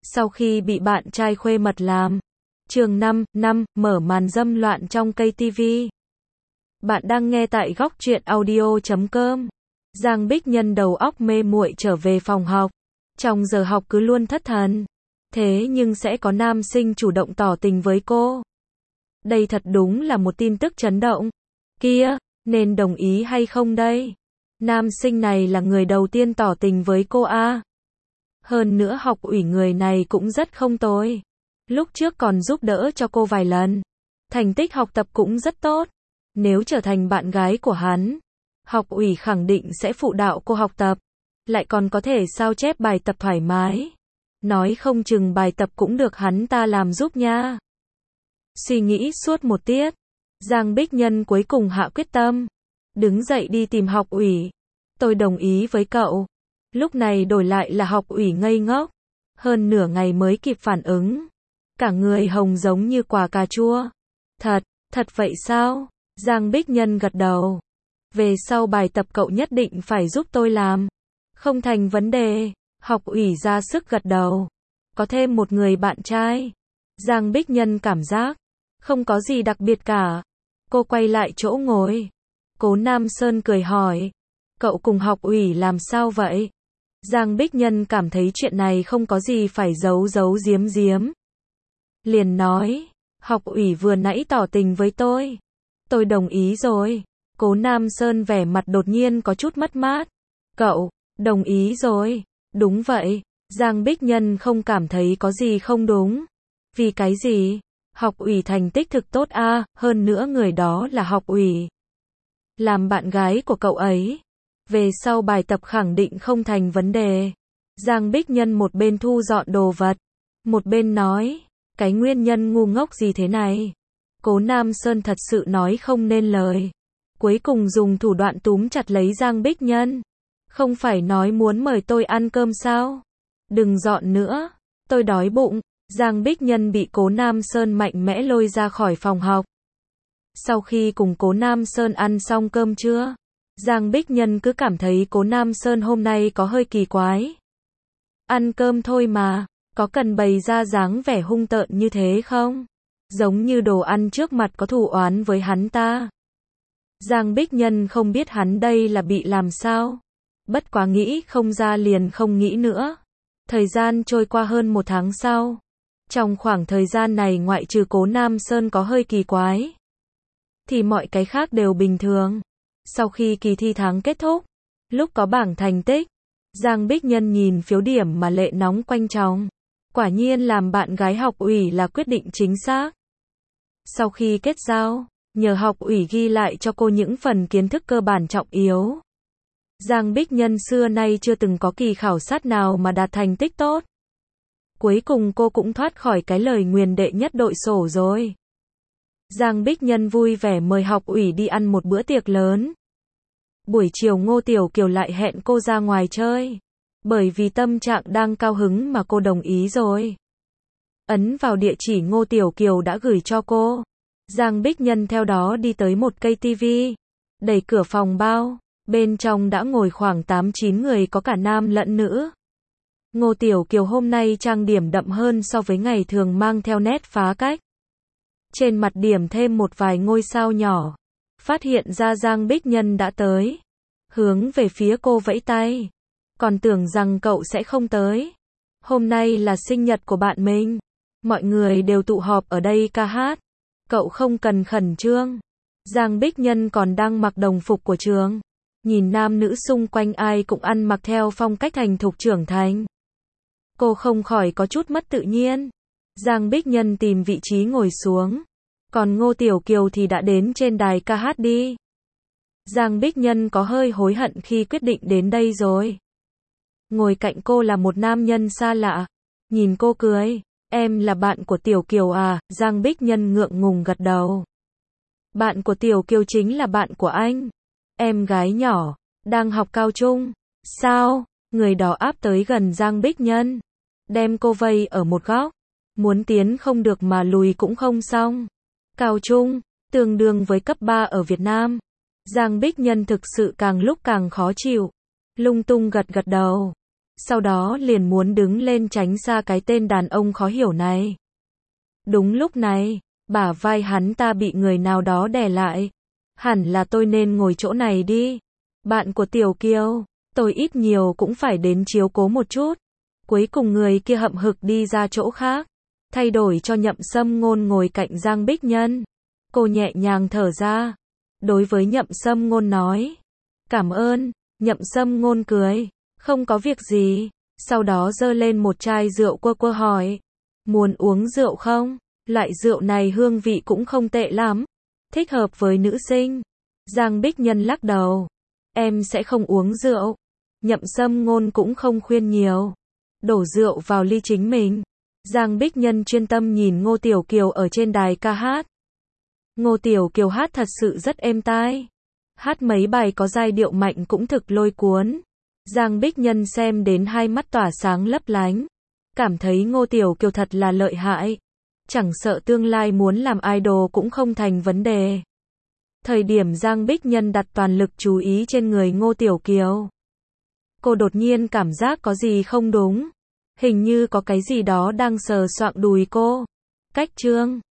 Sau khi bị bạn trai khuê mật làm. Chương 5, mở màn dâm loạn trong cây TV. Bạn đang nghe tại góc truyện audio.com. Giang Bích Nhân đầu óc mê muội trở về phòng học. Trong giờ học cứ luôn thất thần. Thế nhưng sẽ có nam sinh chủ động tỏ tình với cô. Đây thật đúng là một tin tức chấn động. Kia, nên đồng ý hay không đây? Nam sinh này là người đầu tiên tỏ tình với cô à? Hơn nữa học ủy người này cũng rất không tồi. Lúc trước còn giúp đỡ cho cô vài lần. Thành tích học tập cũng rất tốt. Nếu trở thành bạn gái của hắn, học ủy khẳng định sẽ phụ đạo cô học tập. Lại còn có thể sao chép bài tập thoải mái. Nói không chừng bài tập cũng được hắn ta làm giúp nha. Suy nghĩ suốt một tiết, Giang Bích Nhân cuối cùng hạ quyết tâm. Đứng dậy đi tìm học ủy. Tôi đồng ý với cậu. Lúc này đổi lại là học ủy ngây ngốc. Hơn nửa ngày mới kịp phản ứng. Cả người hồng giống như quả cà chua. Thật vậy sao? Giang Bích Nhân gật đầu. Về sau bài tập cậu nhất định phải giúp tôi làm. Không thành vấn đề. Học ủy ra sức gật đầu. Có thêm một người bạn trai. Giang Bích Nhân cảm giác không có gì đặc biệt cả. Cô quay lại chỗ ngồi. Cố Nam Sơn cười hỏi. Cậu cùng học ủy làm sao vậy? Giang Bích Nhân cảm thấy chuyện này không có gì phải giấu giếm. Liền nói. Học ủy vừa nãy tỏ tình với tôi. Tôi đồng ý rồi. Cố Nam Sơn vẻ mặt đột nhiên có chút mất mát. Cậu, đồng ý rồi. Đúng vậy. Giang Bích Nhân không cảm thấy có gì không đúng. Vì cái gì? Học ủy thành tích thực tốt à, hơn nữa người đó là học ủy. Làm bạn gái của cậu ấy. Về sau bài tập khẳng định không thành vấn đề. Giang Bích Nhân một bên thu dọn đồ vật, một bên nói, cái nguyên nhân ngu ngốc gì thế này? Cố Nam Sơn thật sự nói không nên lời. Cuối cùng dùng thủ đoạn túm chặt lấy Giang Bích Nhân. Không phải nói muốn mời tôi ăn cơm sao? Đừng dọn nữa, tôi đói bụng. Giang Bích Nhân bị Cố Nam Sơn mạnh mẽ lôi ra khỏi phòng học. Sau khi cùng Cố Nam Sơn ăn xong cơm trưa, Giang Bích Nhân cứ cảm thấy Cố Nam Sơn hôm nay có hơi kỳ quái. Ăn cơm thôi mà, có cần bày ra dáng vẻ hung tợn như thế không? Giống như đồ ăn trước mặt có thù oán với hắn ta. Giang Bích Nhân không biết hắn đây là bị làm sao. Bất quá nghĩ không ra liền không nghĩ nữa. Thời gian trôi qua hơn một tháng sau. Trong khoảng thời gian này ngoại trừ Cố Nam Sơn có hơi kỳ quái, thì mọi cái khác đều bình thường. Sau khi kỳ thi tháng kết thúc, lúc có bảng thành tích, Giang Bích Nhân nhìn phiếu điểm mà lệ nóng quanh tròng. Quả nhiên làm bạn gái học ủy là quyết định chính xác. Sau khi kết giao, nhờ học ủy ghi lại cho cô những phần kiến thức cơ bản trọng yếu. Giang Bích Nhân xưa nay chưa từng có kỳ khảo sát nào mà đạt thành tích tốt. Cuối cùng cô cũng thoát khỏi cái lời nguyền đệ nhất đội sổ rồi. Giang Bích Nhân vui vẻ mời học ủy đi ăn một bữa tiệc lớn. Buổi chiều Ngô Tiểu Kiều lại hẹn cô ra ngoài chơi. Bởi vì tâm trạng đang cao hứng mà cô đồng ý rồi. Ấn vào địa chỉ Ngô Tiểu Kiều đã gửi cho cô. Giang Bích Nhân theo đó đi tới một cây tivi. Đẩy cửa phòng bao. Bên trong đã ngồi khoảng 8-9 người có cả nam lẫn nữ. Ngô Tiểu Kiều hôm nay trang điểm đậm hơn so với ngày thường mang theo nét phá cách. Trên mặt điểm thêm một vài ngôi sao nhỏ. Phát hiện ra Giang Bích Nhân đã tới. Hướng về phía cô vẫy tay. Còn tưởng rằng cậu sẽ không tới. Hôm nay là sinh nhật của bạn mình. Mọi người đều tụ họp ở đây ca hát. Cậu không cần khẩn trương. Giang Bích Nhân còn đang mặc đồng phục của trường. Nhìn nam nữ xung quanh ai cũng ăn mặc theo phong cách thành thục trưởng thành. Cô không khỏi có chút mất tự nhiên. Giang Bích Nhân tìm vị trí ngồi xuống. Còn Ngô Tiểu Kiều thì đã đến trên đài ca hát đi. Giang Bích Nhân có hơi hối hận khi quyết định đến đây rồi. Ngồi cạnh cô là một nam nhân xa lạ. Nhìn cô cười. Em là bạn của Tiểu Kiều à? Giang Bích Nhân ngượng ngùng gật đầu. Bạn của Tiểu Kiều chính là bạn của anh. Em gái nhỏ, đang học cao trung. Sao? Người đó áp tới gần Giang Bích Nhân. Đem cô vây ở một góc. Muốn tiến không được mà lùi cũng không xong. Cao trung, tương đương với cấp 3 ở Việt Nam. Giang Bích Nhân thực sự càng lúc càng khó chịu. Lung tung gật đầu. sau đó liền muốn đứng lên tránh xa cái tên đàn ông khó hiểu này. Đúng lúc này, bả vai hắn ta bị người nào đó đè lại. Hẳn là tôi nên ngồi chỗ này đi. Bạn của Tiểu Kiều, tôi ít nhiều cũng phải đến chiếu cố một chút. Cuối cùng người kia hậm hực đi ra chỗ khác, thay đổi cho Nhậm Sâm Ngôn ngồi cạnh Giang Bích Nhân. Cô nhẹ nhàng thở ra, đối với Nhậm Sâm Ngôn nói, cảm ơn. Nhậm Sâm Ngôn cười, không có việc gì. Sau đó giơ lên một chai rượu quơ hỏi, muốn uống rượu không? Loại rượu này hương vị cũng không tệ lắm, thích hợp với nữ sinh. Giang Bích Nhân lắc đầu, em sẽ không uống rượu. Nhậm Sâm Ngôn cũng không khuyên nhiều, đổ rượu vào ly chính mình. Giang Bích Nhân chuyên tâm nhìn Ngô Tiểu Kiều ở trên đài ca hát. Ngô Tiểu Kiều hát thật sự rất êm tai, hát mấy bài có giai điệu mạnh cũng thực lôi cuốn. Giang Bích Nhân xem đến hai mắt tỏa sáng lấp lánh, cảm thấy Ngô Tiểu Kiều thật là lợi hại, chẳng sợ tương lai muốn làm idol cũng không thành vấn đề. Thời điểm Giang Bích Nhân đặt toàn lực chú ý trên người Ngô Tiểu Kiều, cô đột nhiên cảm giác có gì không đúng, hình như có cái gì đó đang sờ soạng đùi cô. Cách chương